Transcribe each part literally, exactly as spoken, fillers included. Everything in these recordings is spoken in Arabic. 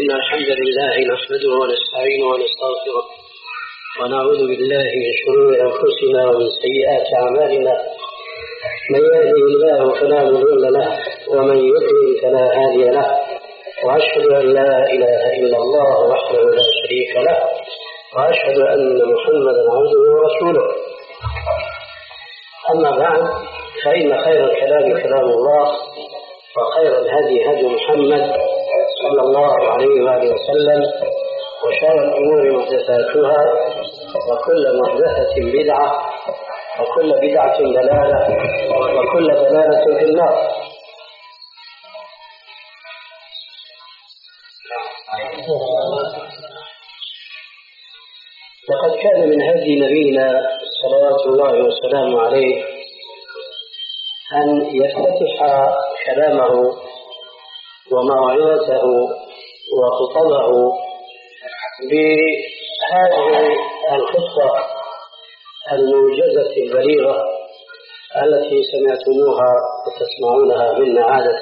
إن الحمد لله نحمده ونستعينه ونستغفره ونعوذ بالله من شرور أنفسنا ومن سيئات أعمالنا. من يهده الله فلا مضل له ومن يضلل فلا هادي له، وأشهد أن لا إله إلا الله وحده لا شريك له، وأشهد أن محمدا عبده ورسوله. أما بعد، فإن خير الكلام كلام الله، وخير الهدي هدي محمد صلى الله عليه وآله وسلم، وشر الأمور محدثاتها، وكل محدثة بدعة، وكل بدعة ضلالة، وكل ضلالة في النار. لقد كان من هدي نبينا صلوات الله وسلامه عليه أن يفتتح كلامه وموعظته وخطبه بهذه الخطة الموجزة البليغة التي سمعتموها وتسمعونها منا عادة.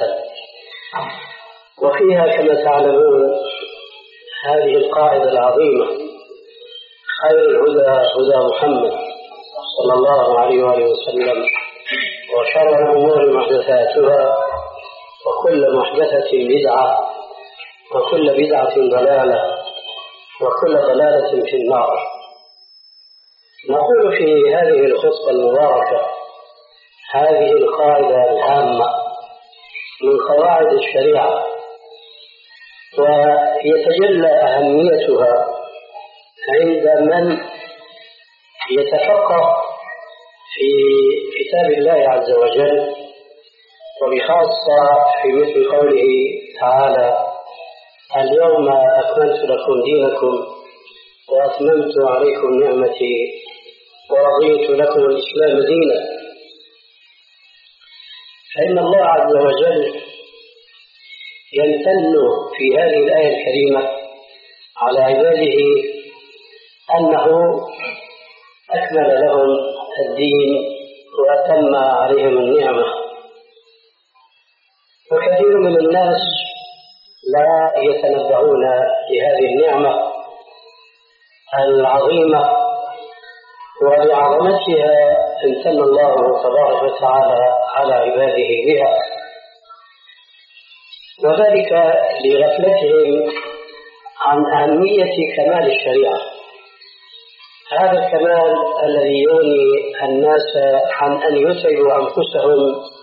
وفيها كما تعلمون هذه القاعدة العظيمة: خير الهدى هدى محمد صلى الله عليه وآله وسلم، وشر الأمور محدثاتها، وكل محدثة بدعة، وكل بدعة ضلالة، وكل ضلالة في النار. نقول في هذه الخطبة المباركة هذه القاعدة الهامة من قواعد الشريعة، ويتجلى أهميتها عند من يتفقه في كتاب الله عز وجل، وبخاصة في مثل قوله تعالى: اليوم أكملت لكم دينكم وأتممت عليكم نعمتي ورضيت لكم الإسلام دينا. فإن الله عز وجل يمتن في هذه الآية الكريمة على عباده أنه أكمل لهم الدين وأتم عليهم النعمة. وكثير من الناس لا يتنبهون لهذه النعمة العظيمة، ولعظمتها امتن الله تبارك وتعالى على عباده بها، وذلك لغفلتهم عن أهمية كمال الشريعة. هذا الكمال الذي يغني الناس عن أن يتعبوا أنفسهم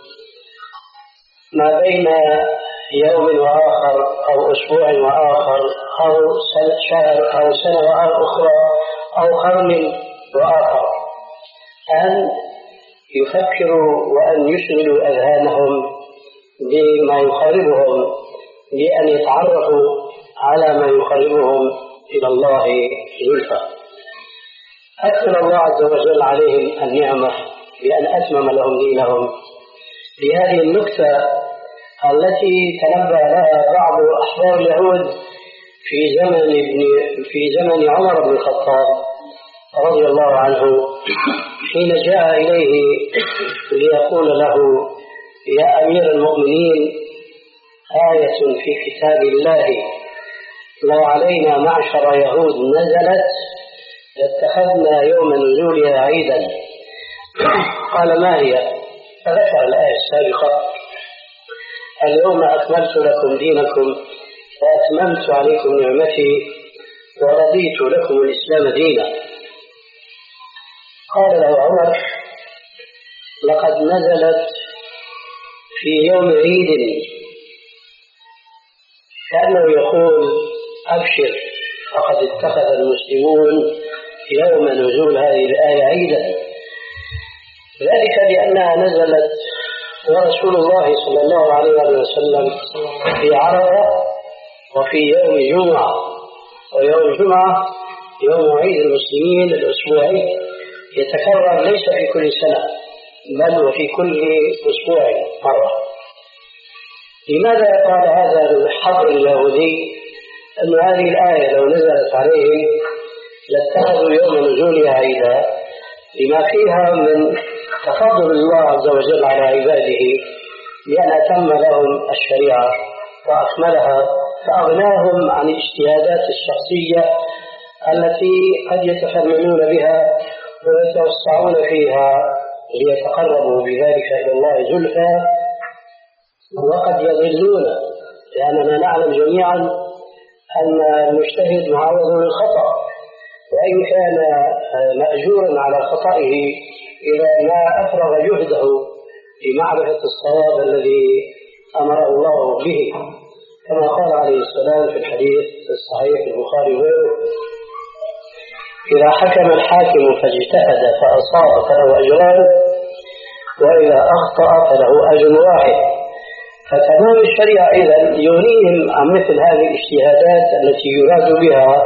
ما بين يوم وآخر أو أسبوع وآخر أو شهر أو سنة أخرى أو قرن وآخر، أن يفكروا وأن يشغلوا أذهانهم بما يقربهم، بأن يتعرفوا على ما يقربهم إلى الله زلفى. أكمل الله عز وجل عليهم النعمة بأن أتمم لهم دينهم. لهذه النكتة التي تنبه لها بعض أحبار اليهود في زمن ابن في زمن عمر بن الخطاب رضي الله عنه، حين جاء إليه ليقول له: يا أمير المؤمنين، آية في كتاب الله لو علينا معشر يهود نزلت لاتخذنا يوم نزولها عيدا. قال: ما هي؟ فذكر الآية السابقة: اليوم أكملت لكم دينكم وأتممت عليكم نعمتي ورضيت لكم الإسلام دينا. قال له عمر: لقد نزلت في يوم عيد، كأنه يقول: أبشر، فقد اتخذ المسلمون يوم نزول هذه الآية عيدا. ذلك لأنها نزلت ورسول الله صلى الله عليه وسلم في عرفة وفي يوم جمعة، ويوم الجمعة يوم عيد المسلمين الأسبوعي يتكرر ليس في كل سنة بل وفي كل أسبوع مرة. لماذا قال هذا الحبر اليهودي أن هذه الآية لو نزلت عليهم لاتخذوا يوم نزولها عيدا؟ لما فيها من تفضل الله عز وجل على عباده بأن أتم لهم الشريعة وأكملها فأغناهم عن الاجتهادات الشخصية التي قد يتفننون بها ويتوسعون فيها ليتقربوا بذلك إلى الله زلفى، وقد يضلون، لأننا نعلم جميعا أن المجتهد معرض للخطأ، وإن كان مأجورا على خطئه إذا ما أفرغ جهده لمعرفة الصواب الذي أمر الله به، كما قال عليه السلام في الحديث الصحيح في البخاري وغيره: إذا حكم الحاكم فاجتهد فأصاب فله أجران، وإذا أخطأ فله أجر واحد. فتمام الشريعة إذن يغنيهم عن مثل هذه الاجتهادات التي يراد بها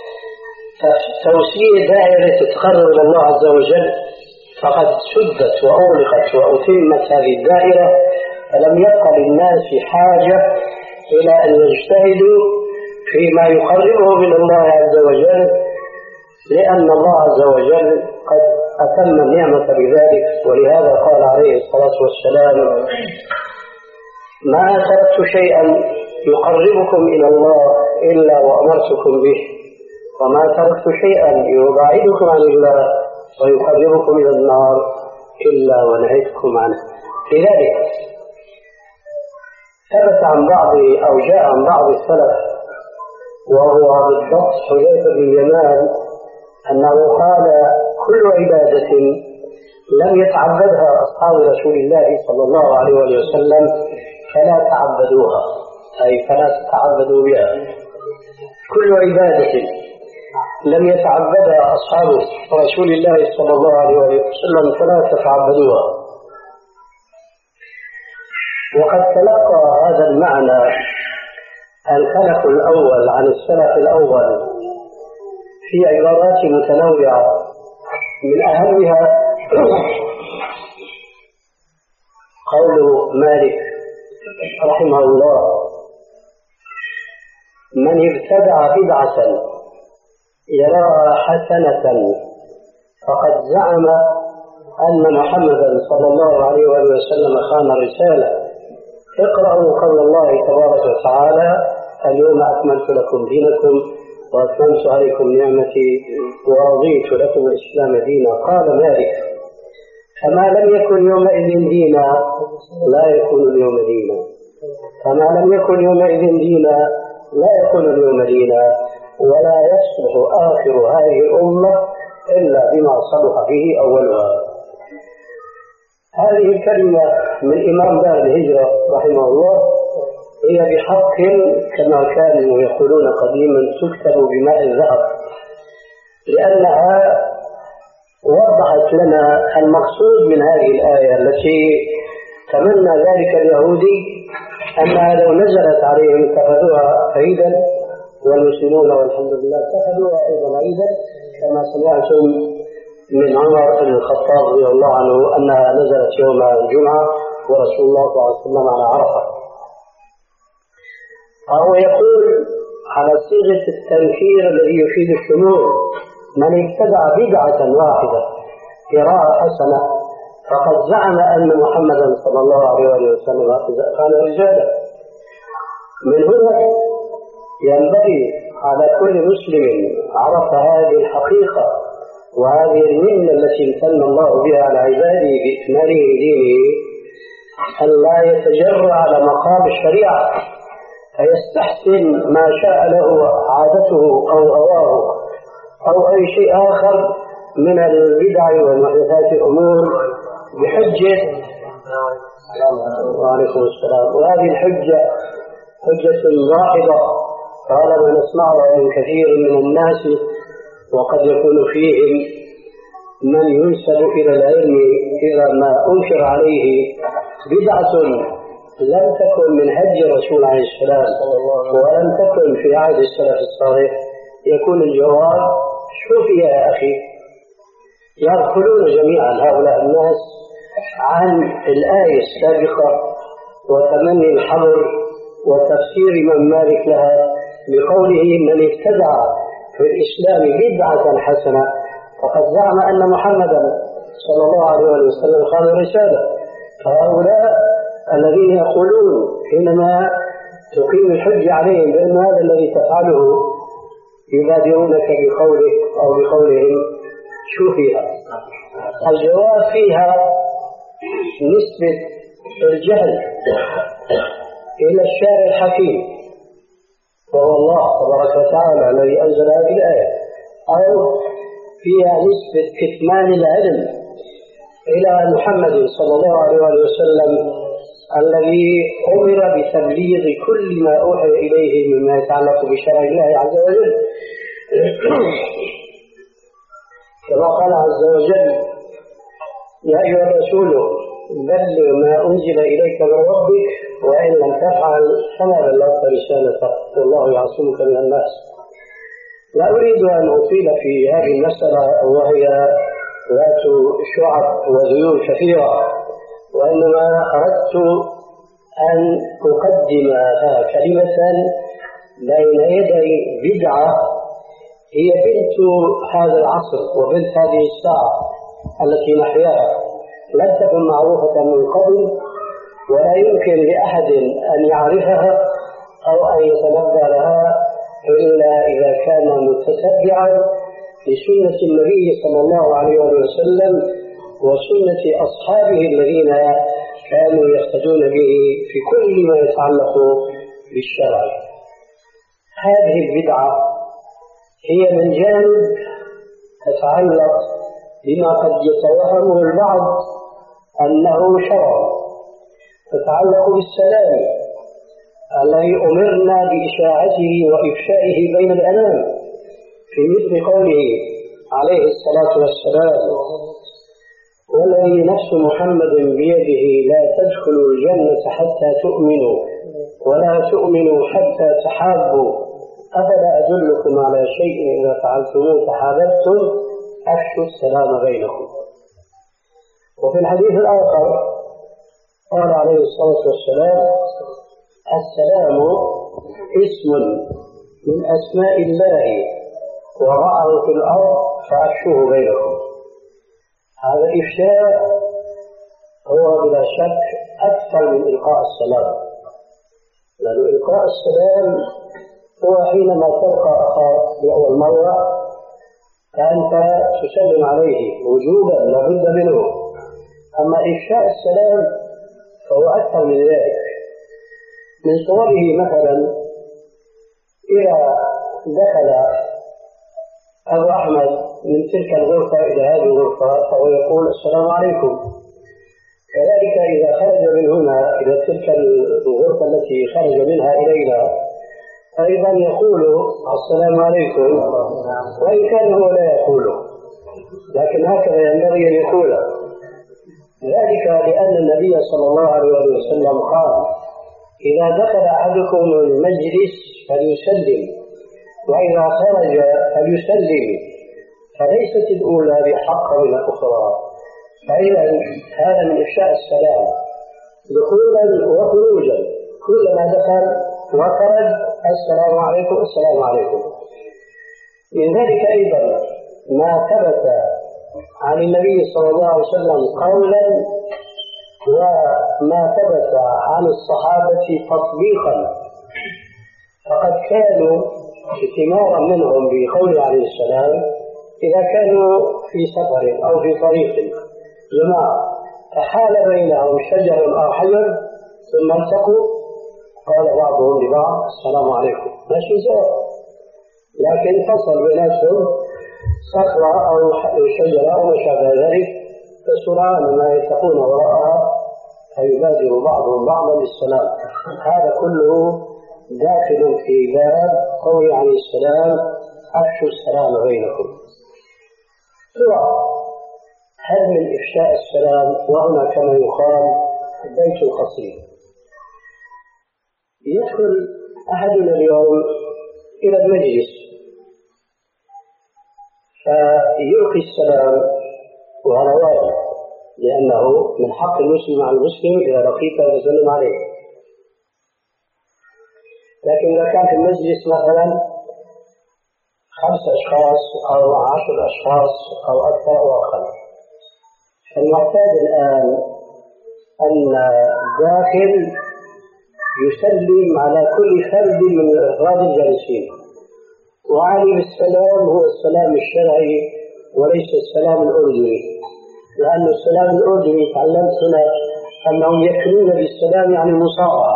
توسيع دائرة التقرب إلى الله عز وجل، فقد سدت وأغلقت وأتمت هذه الدائرة، فلم يبقى للناس حاجة إلى أن يجتهدوا فيما يقربهم من الله عز وجل، لأن الله عز وجل قد أتم النعمة بذلك. ولهذا قال عليه الصلاة والسلام: ما تركت شيئا يقربكم إلى الله إلا وأمرتكم به، وما تركت شيئا يبعدكم عن الله ويقربكم إلى النار إلا ونهيتكم عنه. لذلك ثبت عن بعض أو جاء عن بعض السلف، وهو بالضبط حذيفة بن اليمان، أنه قال: كل عبادة لم يتعبدها أصحاب رسول الله صلى الله عليه وسلم فلا تعبدوها، أي فلا تتعبدوا بها. كل عبادة لم يتعبدها أصحاب رسول الله صلى الله عليه وسلم فلا تتعبدوها. وقد تلقى هذا المعنى الخلف الأول عن السلف الأول في عبارات متنوعة، من أهمها قول مالك رحمه الله: من ابتدع بدعة يراها حسنة فقد زعم أن محمدا صلى الله عليه وسلم خان الرسالة. اقرأوا قول الله تبارك وتعالى: اليوم أكملت لكم دينكم وأتممت عليكم نعمتي ورضيت لكم الإسلام دينا. قال مالك: فما لم يكن يومئذ دينا لا يكون اليوم دينا، فما لم يكن يومئذ دينا لا يكون اليوم دينا، ولا يصلح آخر هذه الأمة إلا بما صلح به أولها. هذه الكلمة من إمام دار الهجرة رحمه الله هي بحق كما كانوا يقولون قديما تكتب بماء الذهب، لأنها وضحت لنا المقصود من هذه الآية التي تمنى ذلك اليهودي أنها لو نزلت عليهم اتخذوها عيدا، والمسلمون والحمد لله اتخذوها أيضا عيدا، كما سمعتم من عمر بن الخطاب رضي الله عنه أنها نزلت يوم الجمعة ورسول الله صلى الله عليه وسلم على عرفة. أو يقول على صيغة التنكير الذي يفيد الشمول: من ابتدع بدعة واحدة يراها حسنة فقد زعم أن محمدا صلى الله عليه وسلم كان رجالا. من هنا ينبغي على كل مسلم عرف هذه الحقيقة وهذه المنة التي امتن الله بها على عباده بإكماله دينه أن لا يتجرأ على مقام الشريعة فيستحسن ما شاء له عادته أو هواه أو أي شيء آخر من البدع ومحدثات الأمور بحجة وعليكم السلام. وهذه الحجة حجة ضائبة طالما نسمعها من كثير من الناس، وقد يكون فيهم من ينسب إلى العلم إذا ما أنكر عليه بدعة لم تكن من هدي الرسول عليه السلام ولم تكن في عهد السلف الصالح، يكون الجواب: شوف يا أخي، يغفلون جميعا هؤلاء الناس عن الآية السابقة وتمني الحظر وتفسير من مالك لها بقوله: من ابتدع في الإسلام بدعة حسنة فقد زعم أن محمدا صلى الله عليه وسلم خان الرسالة. فهؤلاء الذين يقولون حينما تقيم الحجة عليهم بأن هذا الذي تفعله يبادرونك بقولك أو بقولهم شو فيها؟ الجواب فيها نسبة الجهل إلى الشارع الحكيم وهو الله تبارك وتعالى الذي أنزل هذه الآية، أو فيها نسبة كتمان العلم إلى محمد صلى الله عليه وسلم الذي أمر بتبليغ كل ما أوحي إليه مما يتعلق بشرع الله عز وجل، كما قال عز وجل: يا أيها الرسول بلغ ما أنزل إليك من ربك وإن لم تفعل فما بلغت رسالته والله يعصمك من الناس. لا أريد أن أطيل في هذه المسألة وهي ذات شعب وذيول كثيرة، وإنما أردت أن أقدم كلمة بين يدي بدعة هي بنت هذا العصر وبنت هذه الساعة التي نحياها، لم تكن معروفة من قبل ولا يمكن لأحد أن يعرفها أو أن يتنبأ لها إلا إذا كان متتبعا لسنة النبي صلى الله عليه وسلم وسنة أصحابه الذين كانوا يقتدون به في كل ما يتعلق بالشرع. هذه البدعة هي من جانب تتعلق بما قد يتوهمه البعض أنه شرع، تتعلق بالسلام الذي أمرنا بإشاعته وإفشائه بين الأنام، في مثل قوله عليه الصلاة والسلام: والذي نفس محمد بيده لا تدخلوا الجنة حتى تؤمنوا ولا تؤمنوا حتى تحابوا أفلا أدلكم على شيء إذا فعلتموه تحاببتم أفشوا السلام بينكم. وفي الحديث الآخر قال عليه الصلاة والسلام: السلام اسم من أسماء الله وضعه في الأرض فأفشوه بينكم. هذا الإفشاء هو بلا شك أكثر من إلقاء السلام، لأن إلقاء السلام هو حينما تلقى أخاك لأول مرة فأنت تسلم عليه وجوبا لابد منه، أما إفشاء السلام فهو أكثر من ذلك. من صوره مثلا إذا دخل أبو أحمد من تلك الغرفة إلى هذه الغرفة فهو يقول السلام عليكم، كذلك إذا خرج من هنا إلى تلك الغرفة التي خرج منها إلينا أيضا يقول السلام عليكم، وإن كان هو لا يقوله لكن هكذا ينبغي أن يقوله، ذلك لأن النبي صلى الله عليه وسلم قال: إذا دخل أحدكم المجلس فليسلم وإذا خرج فليسلم، فليست الأولى بحق من الأخرى. فإذا هذا من إفشاء السلام دخولا وخروجا، كلما دخل وخرج السلام عليكم السلام عليكم. من ذلك أيضا ما ثبت عن النبي صلى الله عليه وسلم قولا وما ثبت عن الصحابة تطبيقا، فقد كانوا ائتمارا منهم بقول عليه السلام إذا كانوا في سفر أو في طريق جماعة فحال بينهم شجر أو حجر ثم التقوا قال بعضهم لبعض السلام عليكم، ماشي سواء، لكن فصل بيناتهم صخرة أو شجرة أو ما شابه ذلك فسرعان ما يتقون وراءها فيبادر بعضهم بعضا بالسلام. هذا كله داخل في باب قول عليه السلام: أفشوا السلام بينكم. سواء هل من إفشاء السلام، وهنا كما يقال بيت القصيد. يدخل أحدنا اليوم إلى المجلس فيلقي السلام وهذا واجب، لأنه من حق المسلم على المسلم إذا لقيته يسلم عليه. لكن إذا كان في المجلس مثلا خمس أشخاص أو عشر أشخاص أو أكثر أو أقل، فالمعتاد الآن أن داخل يسلم على كل فرد من أفراد الجالسين، وعلي بالسلام هو السلام الشرعي وليس السلام الأردني، لأن السلام الأردني تعلمت هنا أنهم يكنون بالسلام يعني المصافحة.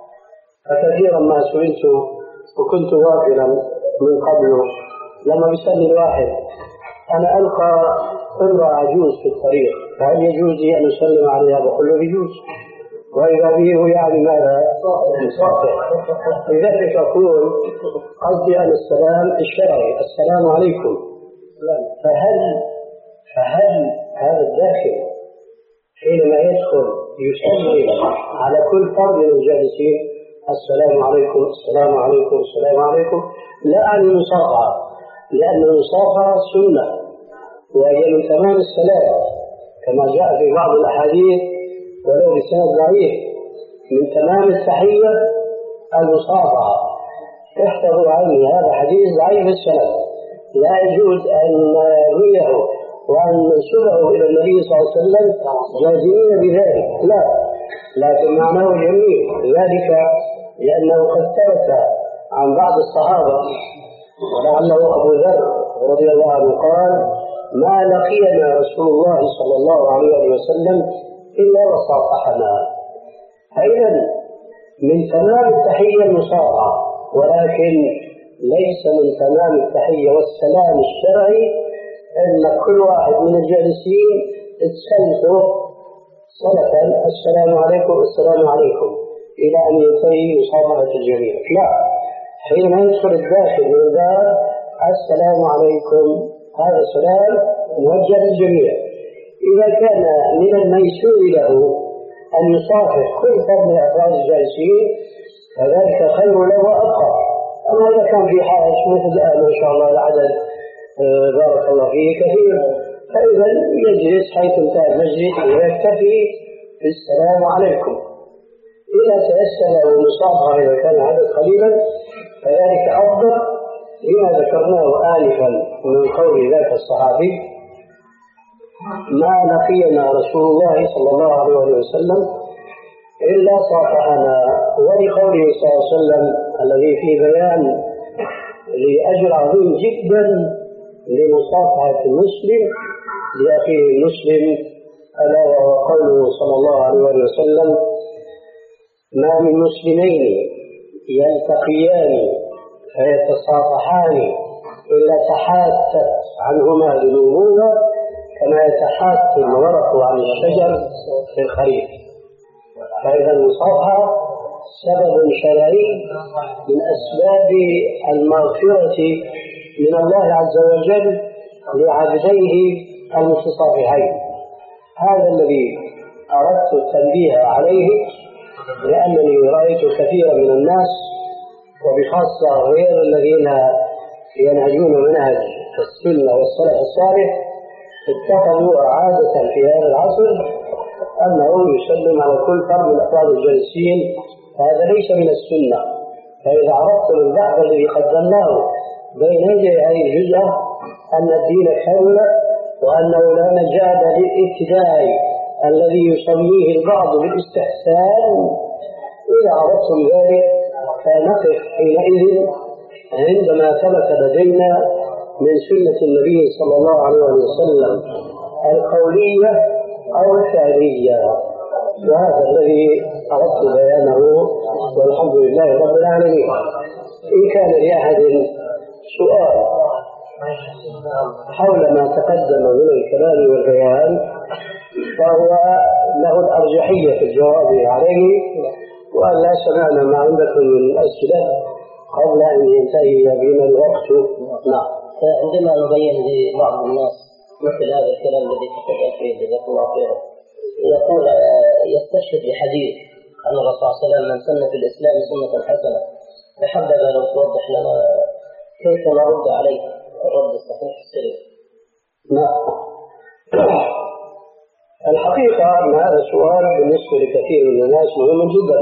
فكثيرا ما سئلت وكنت غافلا من قبل لما بيسألني الواحد أنا ألقى امرأة عجوز في الطريق فهل يجوز لي أن أسلم عليها؟ بقول له يجوز، وإذا به يعني ماذا؟ مصافح. لذلك أقول قصدي أن السلام الشرعي السلام عليكم. فهل فهل هذا الداخل حينما يدخل يسلم على كل فرد من الجالسين السلام عليكم السلام عليكم السلام عليكم، لا عن المصافحة، لأن المصافحة سنة وهي من تمام السلام كما جاء في بعض الأحاديث ولو بسند ضعيف، من تمام التحية المصافحة. احفظوا عني هذا حديث ضعيف السند، لا يجوز أن نرويه وأن ننسبه إلى النبي صلى الله عليه وسلم جازمين بذلك، لا، لكن معناه جميل، ذلك لأنه قد ثبت عن بعض الصحابة ولعله أبو ذر رضي الله عنه قال ما لقينا رسول الله صلى الله عليه وسلم إلا وصافحنا. أيضا من تمام التحية المصافحة، ولكن ليس من تمام التحية والسلام الشرعي أن كل واحد من الجالسين تسلسه صلة السلام عليكم السلام عليكم إلى أن ينتهي مصافحة الجميع، لا، حينما يدخل الداخل من الباب السلام عليكم هذا السلام موجه للجميع. إذا كان من الميسور له أن يصافح كل فرد من أفراد الجالسين فذلك خير له وأبقى. أما إذا كان في حاجة مثل الآن ما شاء الله العدد بارك الله فيه كثير، فإذا يجلس حيث انتهى المجلس ويكتفي بالسلام عليكم. إذا تيسر المصافحة إذا كان عدد قليلا فذلك أفضل لما ذكرناه آنفا من قول ذاك الصحابي ما لقينا رسول الله صلى الله عليه وسلم إلا صافحنا، ولقوله صلى الله عليه وسلم الذي فيه بيان لأجر عظيم جدا لمصافحة المسلم لأخيه المسلم، ألا وهو قوله صلى الله عليه وسلم ما من مسلمين يلتقيان فيتصافحان إلا تحاتت عنهما ذنوبهما كما يتحات الورق عن الشجر في الخريف. فإذا المصافحة سبب شرعي من أسباب المغفرة من الله عز وجل لعبديه المتصافحين. هذا الذي أردت التنبيه عليه، لأنني رأيت كثيرا من الناس وبخاصة غير الذين ينهجون منهج السنة والسلف الصالح اتخذوا عادة في هذا العصر أنه يسلم على كل فرد من أفراد الجالسين، فهذا ليس من السنة. فإذا عرفت البحث الذي قدمناه بين يدي هذه الجزءة أن الدين كامل وأنه لا مجال للابتداء الذي يسميه البعض بالاستحسان، إذا عرفت ذلك فنقف حينئذ عندما ثبت لدينا من سنة النبي صلى الله عليه وسلم القولية أو الفعلية، وهذا الذي أردت بيانه والحمد لله رب العالمين. إن كان لأحد سؤال حول ما تقدم من الكلام والبيان فهو له الأرجحية في الجواب عليه، وأن لا سمعنا ما عندكم من أسئلة قبل أن ينتهي بنا الوقت. نعم. عندما نبين لبعض الناس مثل هذا الكلام الذي تفضل فيه جزاك الله خيرا، يقول يستشهد بحديث أن الرسول صلى الله عليه وسلم من سن في الإسلام سنة حسنة، فحبذا لو توضح لنا كيف نرد عليه الرد الصحيح السليم. نعم. الحقيقة أن هذا السؤال بالنسبة لكثير من الناس مهم جدا،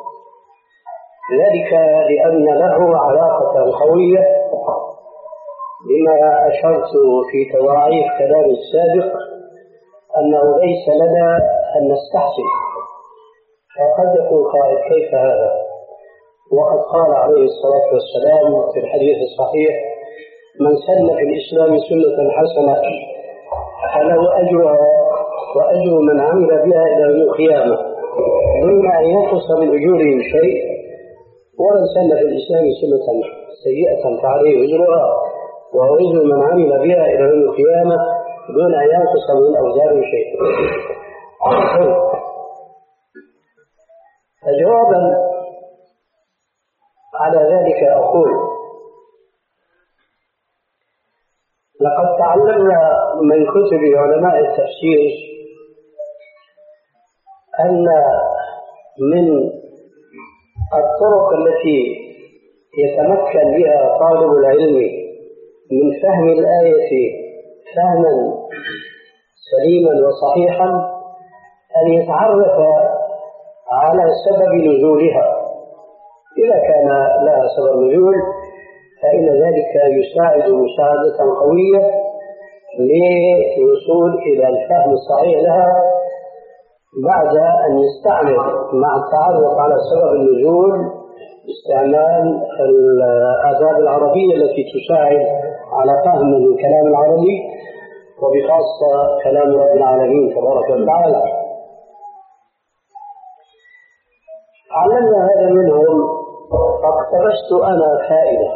ذلك لأن له علاقة قوية بما أشرت في تواعيف كلام السابق أنه ليس لنا أن نستحسن، فقد يقول قائل كيف هذا؟ وقد قال عليه الصلاة والسلام في الحديث الصحيح: من سن في الإسلام سنة حسنة فله أجرها وأجر من عمل بها إلى يوم القيامة دون أن ينقص من أجورهم شيء، ومن سن في الإسلام سنة سيئة فعليه أجرها وأجر من عمل بها إلى يوم القيامة دون أن ينقص من أوزارهم شيء. فجوابا على ذلك أقول: لقد تعلمنا من كتب علماء التفسير أن من الطرق التي يتمكن بها طالب العلم من فهم الآية فهما سليما وصحيحا أن يتعرف على سبب نزولها. إذا كان لها سبب نزول فإن ذلك يساعد مساعدة قوية للوصول إلى الفهم الصحيح لها، بعد أن يستعمل مع التعرف على سبب النزول استعمال الآداب العربية التي تساعد على فهم الكلام العربي وبخاصة كلام رب العالمين تبارك وتعالى. علمنا هذا منهم، فاقتبست أنا فائدة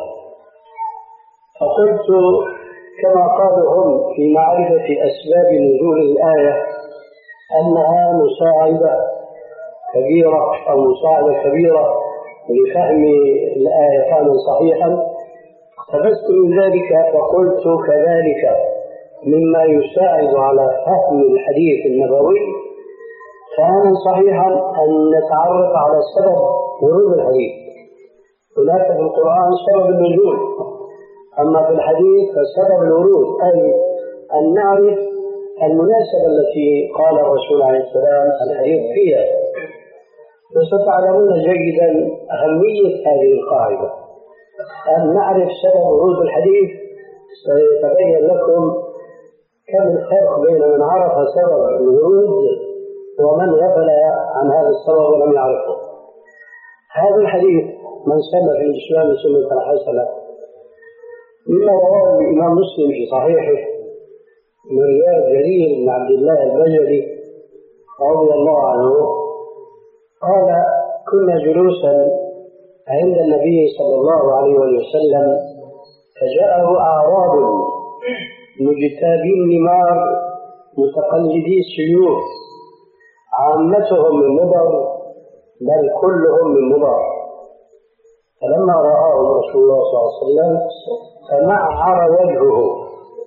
فقلت كما قالوا هم في معرفة أسباب نزول الآية أنها مساعدة كبيرة أو مساعدة كبيرة لفهم الآية فهما صحيحا، اقتبست من ذلك فقلت كذلك مما يساعد على فهم الحديث النبوي فهما صحيحا أن نتعرف على سبب ورود الحديث. هناك في القرآن سبب النزول، أما في الحديث فسبب الورود، أي أن نعرف المناسبة التي قال الرسول عليه السلام الحديث فيها. وستعلمون جيدا أهمية هذه القاعدة، أن نعرف سبب ورود الحديث سيتبين لكم كم الفرق بين من عرف سبب الورود ومن غفل عن هذا السبب ولم يعرفه. هذا الحديث من سن في الإسلام سنة حسنة مما رواه الإمام مسلم في صحيحه من رواية جرير بن عبد الله البجلي رضي الله عنه قال: كنا جلوسا عند النبي صلى الله عليه وسلم فجاءه أعراب مجتابي النمار متقلدي السيوف، عامتهم من مضر بل كلهم من مضر. فلما رآه رسول الله صلى الله عليه وسلم فمعر وجهه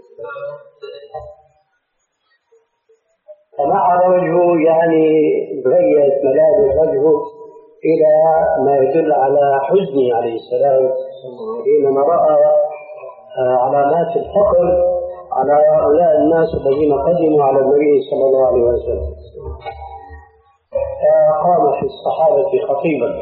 فمعر وجهه يعني غيرت ملابس وجهه إلى ما يدل على حزنه عليه السلام حينما رأى علامات الفقر على هؤلاء الناس الذين قدموا على النبي صلى الله عليه وسلم. فقام في الصحابة خطيبا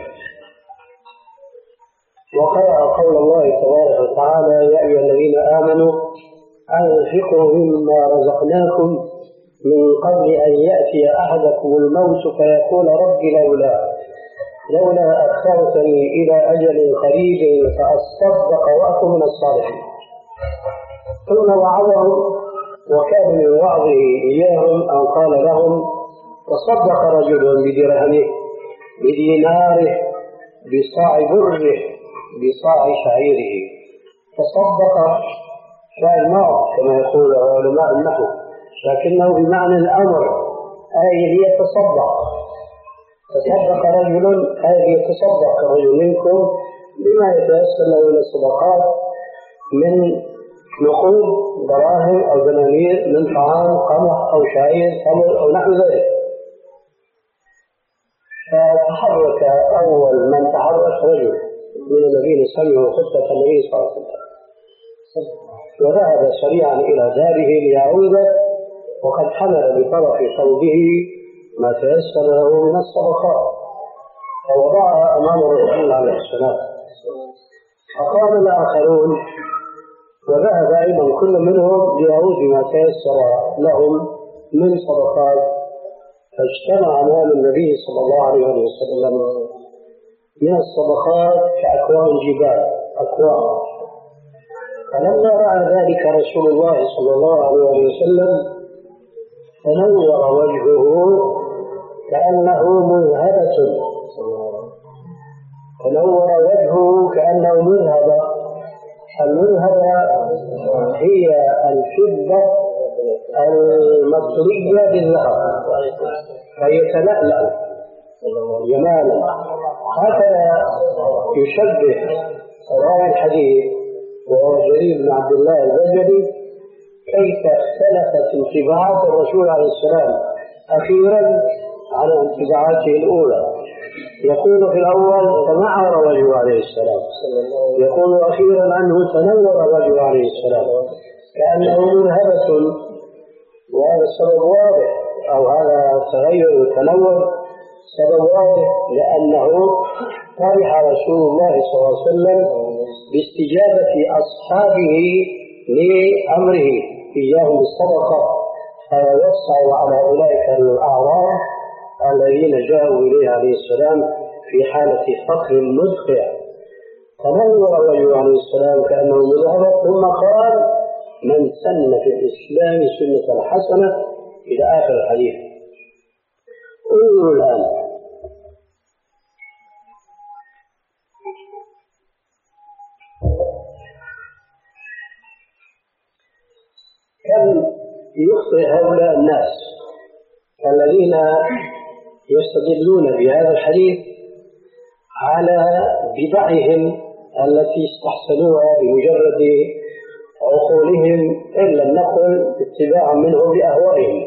وقرأ قول الله تبارك وتعالى: يا أيها الذين آمنوا أنفقوا مما رزقناكم من قبل أن يأتي أحدكم الموت فيقول رب لولا لولا أخرتني إلى أجل قريب فأصدق وأكن من الصالحين. ثم وعظهم، وكان من وعظه إياهم أن قال لهم: تصدق رجل بدرهمه بديناره بصاع بره بصاع شعيره. تصدق فعل ماض كما يقول علماء النحو، لكنه بمعنى الأمر، أي ليتصدق. تصدق رجل أي ليتصدق رجل منكم بما يتيسر له من الصدقات من نقود دراهم أو دنانير من طعام قمح أو شعير تمر أو نحو ذلك. فتحرك أول من تحرك رجل من الذين سمعوا خطبة النبي صلى الله عليه وسلم وذهب سريعا إلى داره ليعود، وقد حمل بطرف ثوبه ما تيسر له من الصدقات فوضعها أمام الرسول عليه السلام. فقال الآخرون وذهب أيضا كل منهم ليعود ما تيسر لهم من صدقات فاجتمع أمام النبي صلى الله عليه وسلم من الصدقات كأكوام الجبال أكوام. فلما رأى ذلك رسول الله صلى الله عليه وسلم تنور وجهه كأنه مذهبة تنور وجهه كأنه مذهبة. المذهبة هي الفضة المطرية بالذهب فيتلألأ جمالا. هكذا يشبه راوي الحديث وهو جرير بن عبد الله البجلي كيف اختلفت انطباعات الرسول عليه السلام أخيرا على انطباعاته الأولى. يقول في الأول تنعر وجهه عليه السلام، يقول أخيرا عنه تنور وجهه عليه السلام كأنه مرهبة. وهذا السبب واضح، أو هذا تغير التنور سبب واضح، لأنه فرح رسول الله صلى الله عليه وسلم باستجابة أصحابه لأمره إياهم بالصدقة، فيوسع على أولئك الأعراب الذين جاءوا إليه عليه السلام في حالة فقر مدقع. تنور وجهه عليه السلام كأنه مذهب. ثم قال من سن في الإسلام سنة حسنة إلى آخر الحديث. انظروا الآن كم يخطئ هؤلاء الناس الذين يستدلون بهذا الحديث على بدعهم التي استحسنوها بمجرد عقولهم إن لم نقل اتباعا منهم لأهوائهم.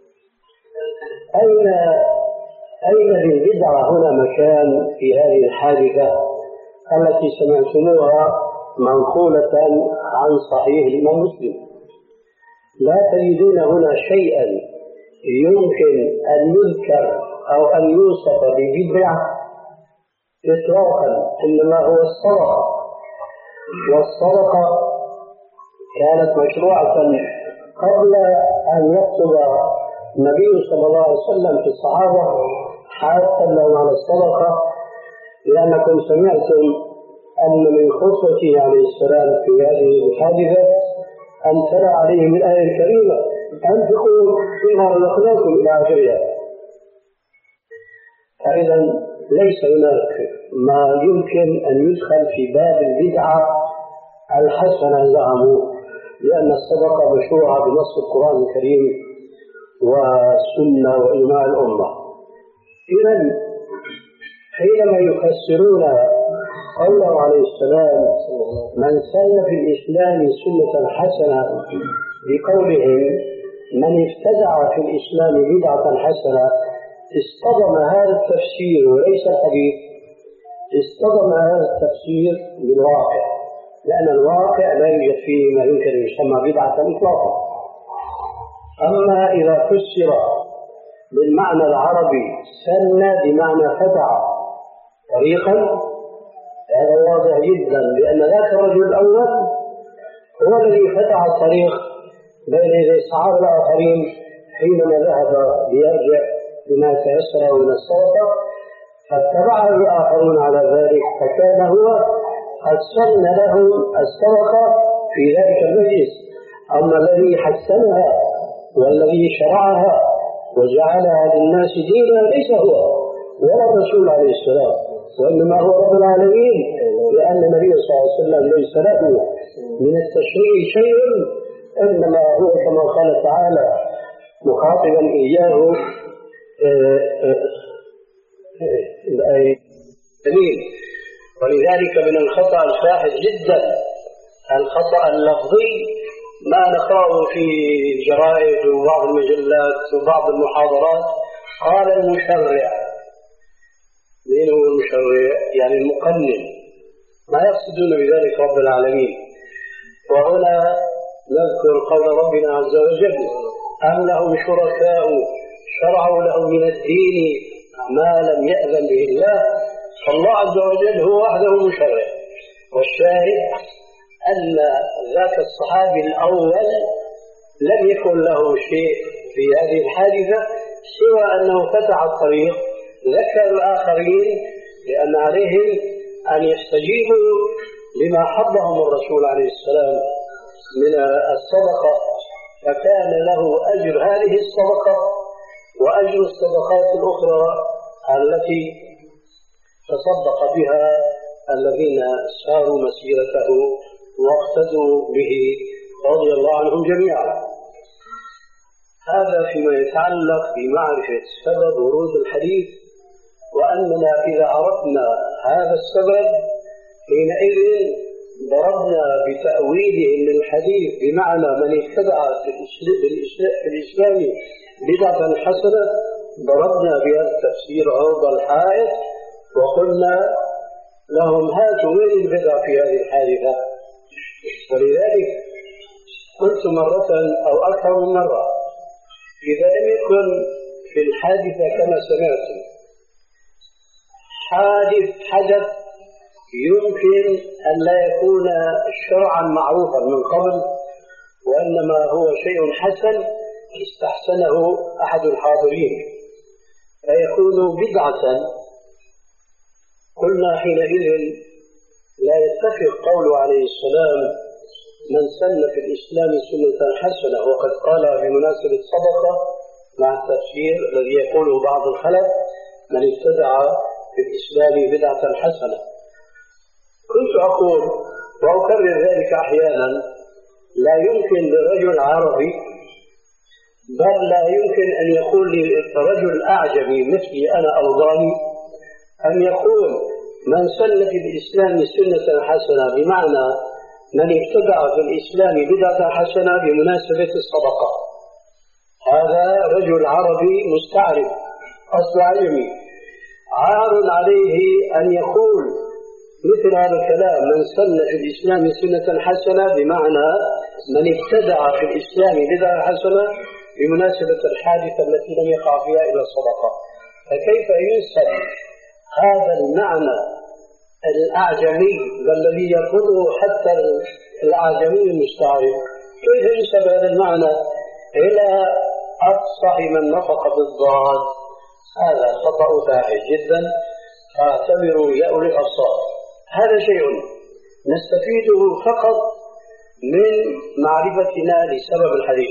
أين أين للبدعة هنا مكان في هذه الحادثة التي سمعتموها منقولة عن صحيح الإمام مسلم؟ لا تجدون هنا شيئا يمكن أن يذكر أو أن يوصف ببدعة إطلاقا، إنما هو الصدقة. والصدقة كانت مشروعة قبل أن يكتب النبي صلى الله عليه وسلم في الصحابة حاثا لهم على الصدقة، لأنكم سمعتم أن من خطبته عليه السلام في هذه الحادثة أن تلا عليهم الآية الكريمة أنفقوا فيما رزقناكم إلى آخرها. فإذا ليس هناك ما يمكن أن يدخل في باب البدعة الحسنة زعموا، لأن الصدقة مشروعة بنص القرآن الكريم والسنة وإجماع الأمة. إذن حينما يفسرون قوله عليه السلام من سن في الإسلام سنة حسنة بقولهم من ابتدع في الإسلام بدعة حسنة، اصطدم هذا التفسير وليس الحديث، اصطدم هذا التفسير بالواقع، لأن الواقع لا يوجد فيه ما يمكن أن يسمى بدعة إطلاقا. أما إذا فسر بالمعنى العربي سن بمعنى فتح طريقا، هذا واضح جدا، لأن ذاك الرجل الأول هو الذي فتح الطريق بين يدي الصحابة الآخرين حينما ذهب ليرجع بما تيسر من الصدقة، فاتبعه الآخرون على ذلك، فكان هو قد سن لهم الصدقة في ذلك المجلس. أما الذي حسنها والذي شرعها وجعلها للناس دينا ليس هو ولا الرسول عليه السلام، وإنما هو رب العالمين، لأن النبي صلى الله عليه وسلم ليس له من التشريع شيء، إنما هو كما قال تعالى مخاطبا إياه الدليل. ولذلك من الخطأ الفاحش جدا الخطأ اللفظي ما نقرأه في الجرائد وبعض المجلات وبعض المحاضرات قال المشرع. مين هو المشرع؟ يعني المقنن، ما يقصدون بذلك رب العالمين. وهنا نذكر قول ربنا عز وجل أم لهم شركاء شرعوا لهم من الدين ما لم يأذن به الله، فالله عز وجل هو وحده المشرع. والشاهد أن ذاك الصحابي الأول لم يكن له شيء في هذه الحادثة سوى أنه فتح الطريق ذكر الآخرين لأن عليهم أن يستجيبوا لما حضهم الرسول عليه السلام من الصدقة، فكان له أجر هذه الصدقة وأجر الصدقات الأخرى التي تصدق بها الذين ساروا مسيرته واقتدوا به رضي الله عنهم جميعا. هذا فيما يتعلق بمعرفة سبب ورود الحديث، وأننا إذا عرفنا هذا السبب حينئذ ضربنا بتأويله للحديث بمعنى من ابتدع في الإسلام بدعة حسنة، ضربنا بهذا التفسير عرض الحائط وقلنا لهم هاتوا وين البدع في هذه الحادثة. ولذلك قلت مرة أو أكثر من مرة إذا لم يكن في الحادثة كما سمعتم حادث حدث يمكن أن لا يكون شرعا معروفا من قبل، وإنما هو شيء حسن استحسنه أحد الحاضرين فيكون بدعة، قلنا حينئذ لا يتفق قول عليه السلام من سن في الإسلام سنة حسنة، وقد قال بمناسبة الصدقة مع التفسير الذي يقوله بعض الخلف من ابتدع في الإسلام بدعة حسنة. كنت أقول وأكرر ذلك أحيانا لا يمكن لرجل عربي بل لا يمكن أن يقول لرجل أعجمي مثلي أنا أوضاني أن يقول من سن في الإسلام سنة حسنة بمعنى من ابتدع في الإسلام بدعة حسنة بمناسبة الصدقة. هذا رجل عربي مستعرب أصل عجمي عار عليه أن يقول مثل هذا الكلام من سن في الإسلام سنة حسنة بمعنى من ابتدع في الإسلام بدعة حسنة بمناسبة الحادثة التي لم يقع فيها إلى الصدقة. فكيف ينسب هذا المعنى الأعجمي الذي يقوله حتى الأعجمي المستعرب، كيف ينسب هذا المعنى إلى أفصح من نطق بالضاد؟ هذا خطأ فاحش جدا، فاعتبروا يا أولي الأبصار. هذا شيء نستفيده فقط من معرفتنا لسبب الحديث.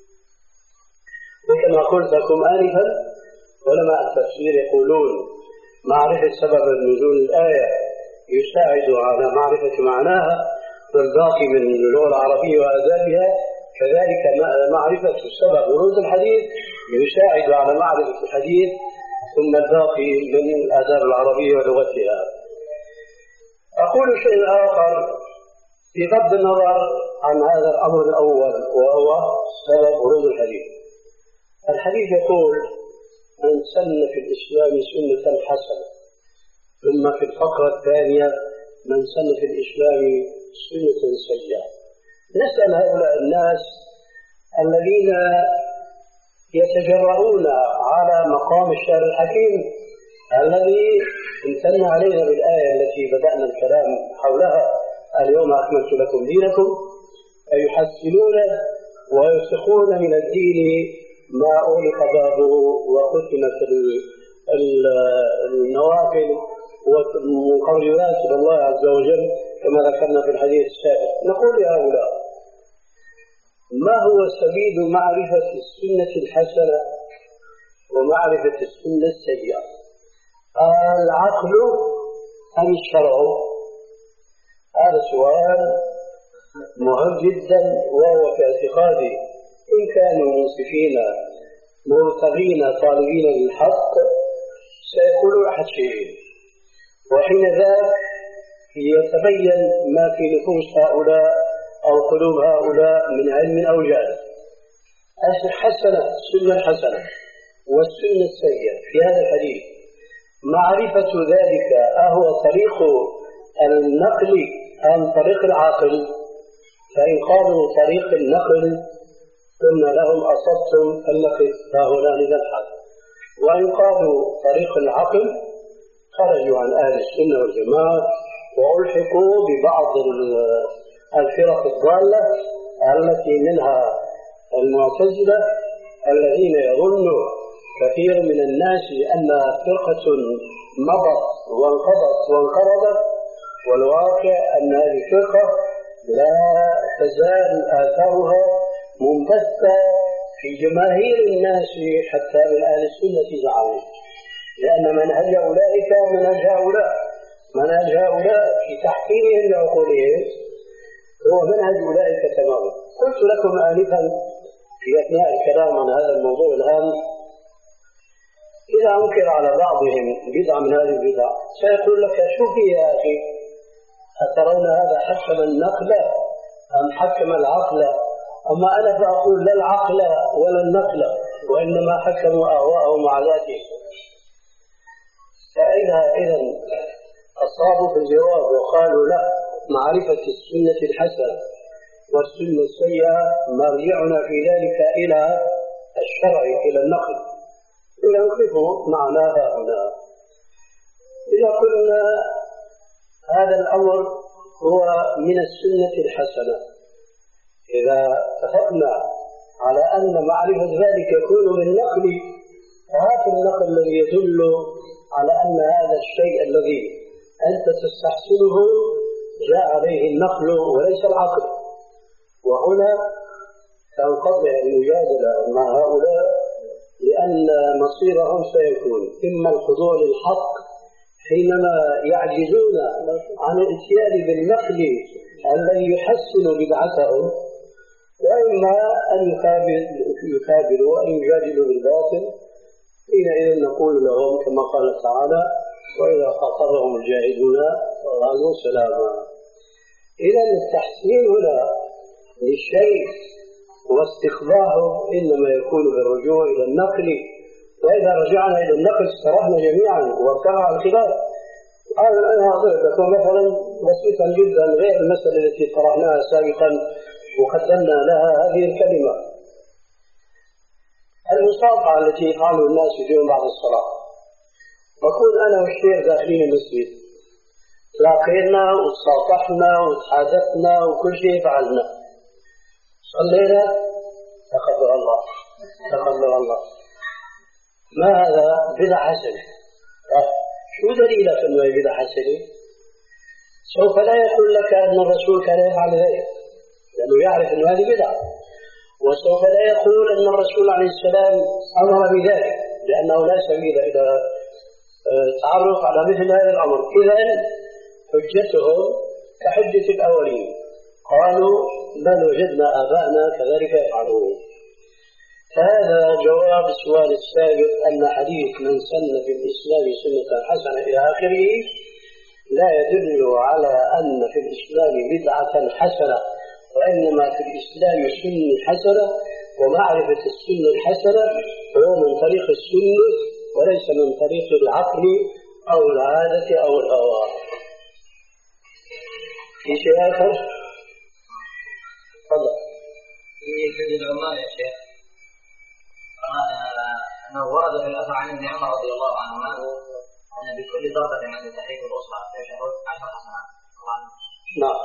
وكما قلت لكم آنفا علماء التفسير يقولون معرفة سبب نزول الآية يساعد على معرفة معناها، والباقي من اللغة العربية وآدابها كذلك معرفة سبب ورود الحديث يساعد على معرفة الحديث، ثم الباقي من الآداب العربية ولغتها. أقول شيء آخر بغض النظر عن هذا الأمر الأول وهو سبب ورود الحديث. الحديث يقول من سن في الإسلام سنة حسنة، ثم في الفقرة الثانية من سن في الإسلام سنة سيئة. نسأل هؤلاء الناس الذين يتجرؤون على مقام الشارع الحكيم الذي امتن علينا بالآية التي بدأنا الكلام حولها اليوم أكملت لكم دينكم، فيحسنون ويوثقون من الدين ما أغلق بابه وختمت النوافل والمقربات إلى الله عز وجل كما ذكرنا في الحديث السابق. نقول لهؤلاء ما هو سبيل معرفة السنة الحسنة ومعرفة السنة السيئة؟ العقل أم الشرع؟ هذا سؤال مهم جدا، وهو في اعتقادي إن كانوا منصفين مرتغين طالبين للحق سيقولوا أحد شيئين، وحين ذاك يتبين ما في نفوس هؤلاء أو قلوب هؤلاء من علم أو جهل. الحسنة السنة الحسنة والسنة السيئة في هذا الحديث معرفة ذلك أهو طريق النقل أم طريق العقل؟ فإن قالوا طريق النقل قلنا لهم أصبتم فلنقف هؤلاء لنبحث، وإن قالوا طريق العقل خرجوا عن أهل السنة والجماعة وألحقوا ببعض الفرق الضالة التي منها المعتزلة الذين يظنوا كثير من الناس لأن فرقة مضت وانقضت وانقرضت، والواقع أن هذه الفرقة لا تزال آثارها منبثة في جماهير الناس حتى من أهل السنة زعموا، لأن منهج أولئك منهج هؤلاء منهج هؤلاء في تحكيمهم لعقولهم هو منهج أولئك تماما. قلت لكم آنفا في أثناء الكلام عن هذا الموضوع الهام، إذا أنكر على بعضهم بدعة من هذه البدع سيقول لك شو في يا أخي، أترون هذا حكم النقل أم حكم العقل؟ أما أنا فأقول لا العقل ولا النقل، وإنما حكموا أهواءهم وعاداتهم. فإذا إذن أصابوا بالجواب وقالوا لا، معرفة السنة الحسنة والسنة السيئة مرجعنا في ذلك إلى الشرع إلى النقل، إذا نقفوا معناها هنا. إذا قلنا هذا الأمر هو من السنة الحسنة، إذا اتفقنا على أن معرفة ذلك يكون من نقل، فهذا النقل الذي يدل على أن هذا الشيء الذي أنت تستحسنه جاء عليه النقل وليس العقل. وهنا تنقطع المجادلة مع هؤلاء، لأن مصيرهم سيكون إما الخضوع للحق حينما يعجزون عن الاتيان بالنقل الذي يحسن بدعتهم، وإما أن يكابروا وأن يجادلوا بالباطل. حينئذ نقول لهم كما قال تعالى: وإذا خاطبهم الجاهلون قالوا سلاما. إذا التحسين هنا للشيء واستخباره إنما يكون بالرجوع إلى النقل، وإذا رجعنا إلى النقل استرحنا جميعا وارتفع الخلاف. أنا أضرب لكم مثلا بسيطا جدا غير المسألة التي طرحناها سابقا وقدمنا لها هذه الكلمة: المصافحة التي يفعلها الناس اليوم بعد الصلاة. بقول أنا والشيخ داخلين المسجد، تلاقينا وتصافحنا وتحادثنا وكل شيء فعلنا، صلينا، تقبل الله تقبل الله. ما هذا؟ بدعة حسنة. شو دليلك أنه بدعة حسنة؟ سوف لا يقول لك أن الرسول كان يفعل ذلك لأنه يعرف أن هذه بدعة، وسوف لا يقول أن الرسول عليه السلام أمر بذلك لأنه لا سبيل إلى تعرف على مثل هذا الأمر. إذن حجتهم كحجة الأولين، قالوا بل وجدنا آباءنا كذلك يفعلون. هذا جواب السؤال السابق أن حديث من سن في الإسلام سنة حسنة إلى آخره لا يدل على أن في الإسلام بدعة حسنة، وإنما في الإسلام سنة حسنة، ومعرفة السنة الحسنة هو من طريق السنة وليس من طريق العقل أو العادة أو الهوى. في شيء آخر؟ تفضل. في سند العمال يا شيخ أنه ورد في الأثر عن ابن عمر رضي الله عنهما أن بكل ضربة عند تحريك الأصبع يشهد عشر حسنات. نعم